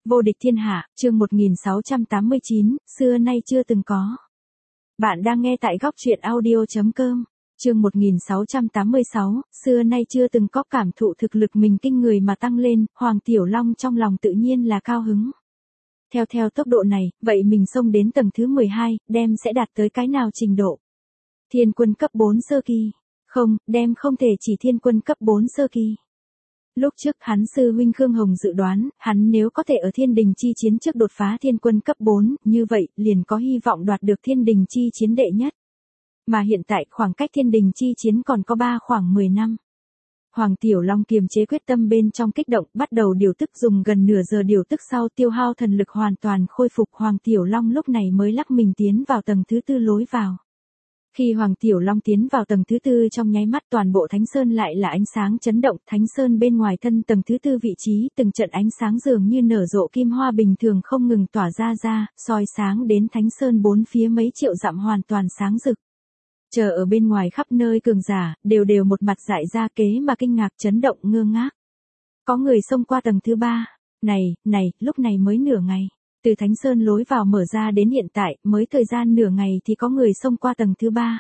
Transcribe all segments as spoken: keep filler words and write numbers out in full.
Vô địch thiên hạ, chương một nghìn sáu trăm tám mươi chín, xưa nay chưa từng có. Bạn đang nghe tại góc truyện audio chấm com. Chương một nghìn sáu trăm tám mươi sáu, xưa nay chưa từng có. Cảm thụ thực lực mình kinh người mà tăng lên, Hoàng Tiểu Long trong lòng tự nhiên là cao hứng. Theo theo tốc độ này, vậy mình xông đến tầng thứ mười hai, đem sẽ đạt tới cái nào trình độ? Thiên quân cấp bốn sơ kỳ. Không, đem không thể chỉ thiên quân cấp bốn sơ kỳ. Lúc trước hắn sư huynh Khương Hồng dự đoán, hắn nếu có thể ở thiên đình chi chiến trước đột phá thiên quân cấp bốn, như vậy, liền có hy vọng đoạt được thiên đình chi chiến đệ nhất. Mà hiện tại khoảng cách thiên đình chi chiến còn có ba khoảng mười năm. Hoàng Tiểu Long kiềm chế quyết tâm bên trong kích động, bắt đầu điều tức, dùng gần nửa giờ điều tức sau tiêu hao thần lực hoàn toàn khôi phục. Hoàng Tiểu Long lúc này mới lắc mình tiến vào tầng thứ tư lối vào. Khi Hoàng Tiểu Long tiến vào tầng thứ tư, trong nháy mắt toàn bộ Thánh Sơn lại là ánh sáng chấn động. Thánh Sơn bên ngoài thân tầng thứ tư vị trí, từng trận ánh sáng dường như nở rộ kim hoa bình thường không ngừng tỏa ra ra, soi sáng đến Thánh Sơn bốn phía mấy triệu dặm hoàn toàn sáng rực. Chờ ở bên ngoài khắp nơi cường giả, đều đều một mặt dại ra kế mà kinh ngạc chấn động ngơ ngác. Có người xông qua tầng thứ ba. Này, này, lúc này mới nửa ngày. Từ Thánh Sơn lối vào mở ra đến hiện tại, mới thời gian nửa ngày thì có người xông qua tầng thứ ba.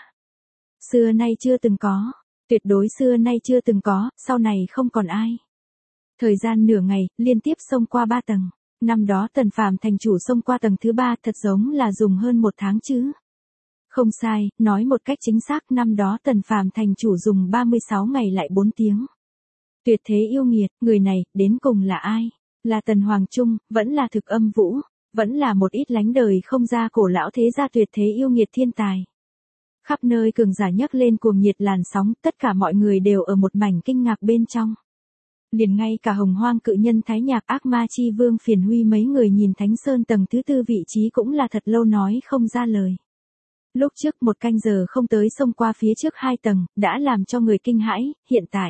Xưa nay chưa từng có. Tuyệt đối xưa nay chưa từng có, sau này không còn ai. Thời gian nửa ngày, liên tiếp xông qua ba tầng. Năm đó Tần Phàm thành chủ xông qua tầng thứ ba thật giống là dùng hơn một tháng chứ. Không sai, nói một cách chính xác, năm đó Tần Phàm thành chủ dùng ba mươi sáu ngày lại bốn tiếng. Tuyệt thế yêu nghiệt, người này, đến cùng là ai? Là Tần Hoàng Trung, vẫn là Thực Âm Vũ, vẫn là một ít lánh đời không ra cổ lão thế gia tuyệt thế yêu nghiệt thiên tài. Khắp nơi cường giả nhấc lên cuồng nhiệt làn sóng, tất cả mọi người đều ở một mảnh kinh ngạc bên trong. Liền ngay cả Hồng Hoang cự nhân Thái Nhạc, Ác Ma Chi Vương Phiền Huy mấy người nhìn Thánh Sơn tầng thứ tư vị trí cũng là thật lâu nói không ra lời. Lúc trước một canh giờ không tới xông qua phía trước hai tầng, đã làm cho người kinh hãi, hiện tại.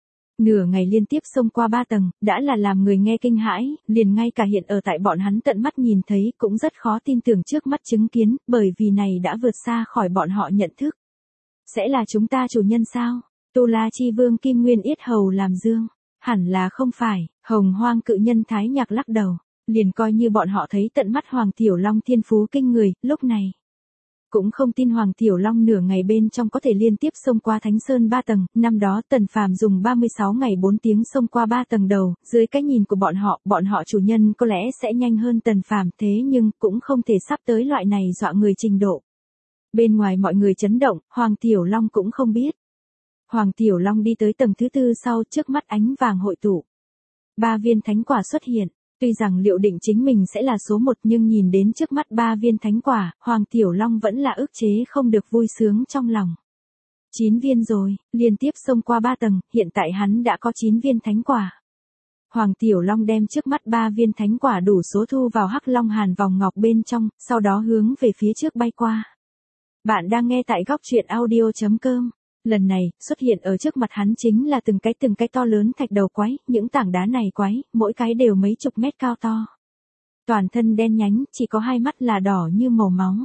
Nửa ngày liên tiếp xông qua ba tầng, đã là làm người nghe kinh hãi, liền ngay cả hiện ở tại bọn hắn tận mắt nhìn thấy cũng rất khó tin tưởng trước mắt chứng kiến, bởi vì này đã vượt xa khỏi bọn họ nhận thức. Sẽ là chúng ta chủ nhân sao? Tu La Chi Vương Kim Nguyên Yết Hầu làm dương. Hẳn là không phải, Hồng Hoang cự nhân Thái Nhạc lắc đầu, liền coi như bọn họ thấy tận mắt Hoàng Tiểu Long thiên phú kinh người, lúc này. Cũng không tin Hoàng Tiểu Long nửa ngày bên trong có thể liên tiếp xông qua Thánh Sơn ba tầng, năm đó Tần Phàm dùng ba mươi sáu ngày bốn tiếng xông qua ba tầng đầu, dưới cái nhìn của bọn họ, bọn họ chủ nhân có lẽ sẽ nhanh hơn Tần Phàm, thế nhưng cũng không thể sắp tới loại này dọa người trình độ. Bên ngoài mọi người chấn động, Hoàng Tiểu Long cũng không biết. Hoàng Tiểu Long đi tới tầng thứ tư sau, trước mắt ánh vàng hội tụ. Ba viên thánh quả xuất hiện. Tuy rằng liệu định chính mình sẽ là số một, nhưng nhìn đến trước mắt ba viên thánh quả, Hoàng Tiểu Long vẫn là ức chế không được vui sướng trong lòng. Chín viên rồi, liên tiếp xông qua ba tầng, hiện tại hắn đã có chín viên thánh quả. Hoàng Tiểu Long đem trước mắt ba viên thánh quả đủ số thu vào Hắc Long Hàn vòng ngọc bên trong, sau đó hướng về phía trước bay qua. Bạn đang nghe tại góc truyện audio chấm com. Lần này, xuất hiện ở trước mặt hắn chính là từng cái từng cái to lớn thạch đầu quái, những tảng đá này quái, mỗi cái đều mấy chục mét cao to. Toàn thân đen nhánh, chỉ có hai mắt là đỏ như màu máu.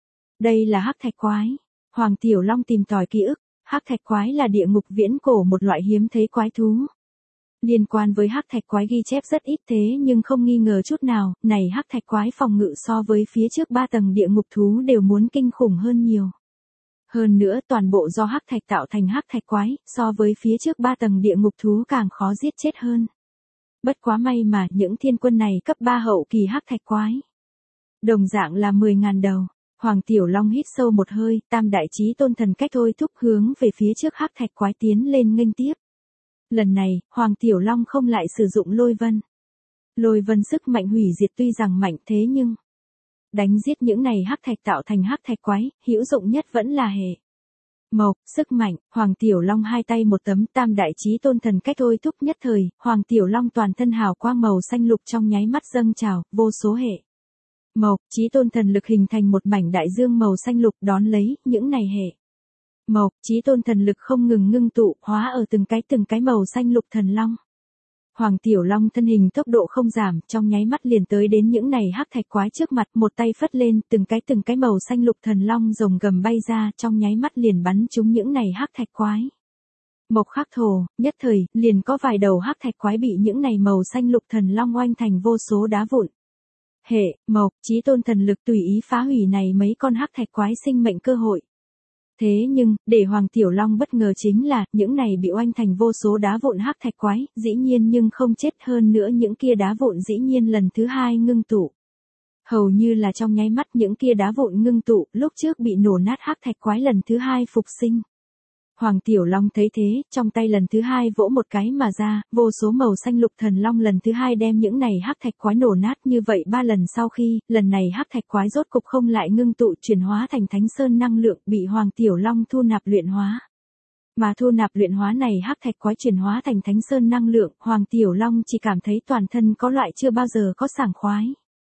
Đây là hắc thạch quái. Hoàng Tiểu Long tìm tòi ký ức, hắc thạch quái là địa ngục viễn cổ một loại hiếm thấy quái thú. Liên quan với hắc thạch quái ghi chép rất ít, thế nhưng không nghi ngờ chút nào, này hắc thạch quái phòng ngự so với phía trước ba tầng địa ngục thú đều muốn kinh khủng hơn nhiều. Hơn nữa toàn bộ do hắc thạch tạo thành hắc thạch quái, so với phía trước ba tầng địa ngục thú càng khó giết chết hơn. Bất quá may mà những thiên quân này cấp ba hậu kỳ hắc thạch quái. Đồng dạng là mười ngàn đầu. Hoàng Tiểu Long hít sâu một hơi, tam đại chí tôn thần cách thôi thúc hướng về phía trước hắc thạch quái tiến lên nghênh tiếp. Lần này, Hoàng Tiểu Long không lại sử dụng lôi vân. Lôi vân sức mạnh hủy diệt tuy rằng mạnh, thế nhưng đánh giết những này hắc thạch tạo thành hắc thạch quái, hữu dụng nhất vẫn là hệ mộc, sức mạnh. Hoàng Tiểu Long hai tay một tấm, tam đại chí tôn thần cách thôi thúc nhất thời, Hoàng Tiểu Long toàn thân hào quang màu xanh lục trong nháy mắt dâng trào, vô số hệ mộc, chí tôn thần lực hình thành một mảnh đại dương màu xanh lục, đón lấy những này hệ mộc, chí tôn thần lực không ngừng ngưng tụ, hóa ở từng cái từng cái màu xanh lục thần long. Hoàng Tiểu Long thân hình tốc độ không giảm, trong nháy mắt liền tới đến những này hắc thạch quái trước mặt, một tay phất lên, từng cái từng cái màu xanh lục thần long rồng gầm bay ra, trong nháy mắt liền bắn trúng những này hắc thạch quái. Mộc khắc thổ, nhất thời, liền có vài đầu hắc thạch quái bị những này màu xanh lục thần long oanh thành vô số đá vụn. Hệ, mộc, chí tôn thần lực tùy ý phá hủy này mấy con hắc thạch quái sinh mệnh cơ hội. Thế nhưng, để Hoàng Tiểu Long bất ngờ chính là, những này bị oanh thành vô số đá vụn hắc thạch quái, dĩ nhiên nhưng không chết, hơn nữa những kia đá vụn dĩ nhiên lần thứ hai ngưng tụ. Hầu như là trong nháy mắt những kia đá vụn ngưng tụ, lúc trước bị nổ nát hắc thạch quái lần thứ hai phục sinh. Hoàng Tiểu Long thấy thế, trong tay lần thứ hai vỗ một cái mà ra, vô số màu xanh lục thần long lần thứ hai đem những này hắc thạch quái nổ nát như vậy ba lần sau khi, lần này hắc thạch quái rốt cục không lại ngưng tụ chuyển hóa thành thánh sơn năng lượng bị Hoàng Tiểu Long thu nạp luyện hóa. Mà thu nạp luyện hóa này hắc thạch quái chuyển hóa thành thánh sơn năng lượng, Hoàng Tiểu Long chỉ cảm thấy toàn thân có loại chưa bao giờ có sảng khoái.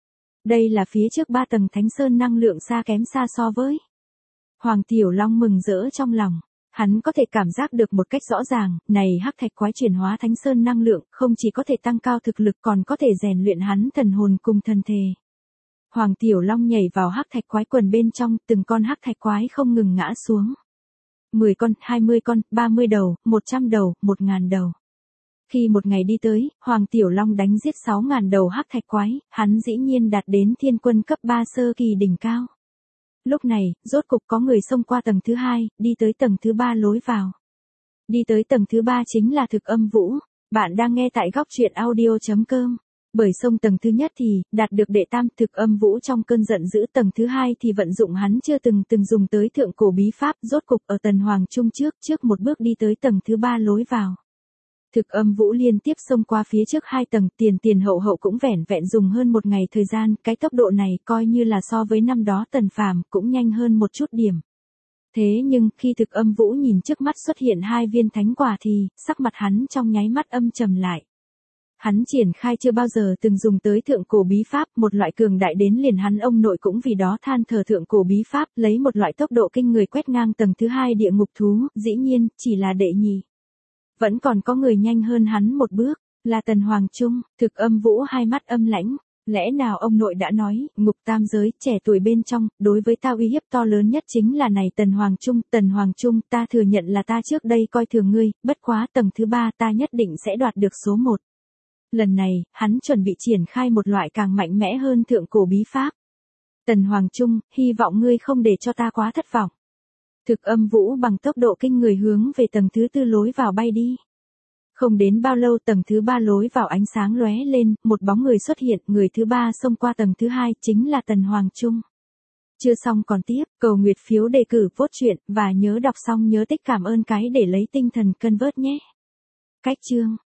Đây là phía trước ba tầng thánh sơn năng lượng xa kém xa so với. Hoàng Tiểu Long mừng rỡ trong lòng. Hắn có thể cảm giác được một cách rõ ràng, này hắc thạch quái chuyển hóa thánh sơn năng lượng, không chỉ có thể tăng cao thực lực còn có thể rèn luyện hắn thần hồn cùng thần thể. Hoàng Tiểu Long nhảy vào hắc thạch quái quần bên trong, từng con hắc thạch quái không ngừng ngã xuống. mười con, hai mươi con, ba mươi đầu, một trăm đầu, một ngàn đầu. Khi một ngày đi tới, Hoàng Tiểu Long đánh giết sáu ngàn đầu hắc thạch quái, hắn dĩ nhiên đạt đến thiên quân cấp ba sơ kỳ đỉnh cao. Lúc này, rốt cục có người xông qua tầng thứ hai, đi tới tầng thứ ba lối vào. Đi tới tầng thứ ba chính là Thực Âm Vũ. Bạn đang nghe tại góc truyện audio chấm com. Bởi xông tầng thứ nhất thì, đạt được đệ tam Thực Âm Vũ trong cơn giận dữ, tầng thứ hai thì vận dụng hắn chưa từng từng dùng tới thượng cổ bí pháp, rốt cục ở Tần Hoàng Trung trước, trước một bước đi tới tầng thứ ba lối vào. Thực Âm Vũ liên tiếp xông qua phía trước hai tầng, tiền tiền hậu hậu cũng vẻn vẹn dùng hơn một ngày thời gian, cái tốc độ này coi như là so với năm đó Tần Phàm cũng nhanh hơn một chút điểm. Thế nhưng, khi Thực Âm Vũ nhìn trước mắt xuất hiện hai viên thánh quả thì, sắc mặt hắn trong nháy mắt âm trầm lại. Hắn triển khai chưa bao giờ từng dùng tới thượng cổ bí pháp, một loại cường đại đến liền hắn ông nội cũng vì đó than thở thượng cổ bí pháp, lấy một loại tốc độ kinh người quét ngang tầng thứ hai địa ngục thú, dĩ nhiên, chỉ là đệ nhị. Vẫn còn có người nhanh hơn hắn một bước, là Tần Hoàng Trung. Thực Âm Vũ hai mắt âm lãnh, lẽ nào ông nội đã nói, ngục tam giới, trẻ tuổi bên trong, đối với ta uy hiếp to lớn nhất chính là này Tần Hoàng Trung, Tần Hoàng Trung, ta thừa nhận là ta trước đây coi thường ngươi, bất quá tầng thứ ba ta nhất định sẽ đoạt được số một. Lần này, hắn chuẩn bị triển khai một loại càng mạnh mẽ hơn thượng cổ bí pháp. Tần Hoàng Trung, hy vọng ngươi không để cho ta quá thất vọng. Thực Âm Vũ bằng tốc độ kinh người hướng về tầng thứ tư lối vào bay đi. Không đến bao lâu tầng thứ ba lối vào ánh sáng lóe lên, một bóng người xuất hiện, người thứ ba xông qua tầng thứ hai chính là Tần Hoàng Trung. Chưa xong còn tiếp, cầu nguyệt phiếu đề cử vote truyện, và nhớ đọc xong nhớ tích cảm ơn cái để lấy tinh thần cân vớt nhé. Cách chương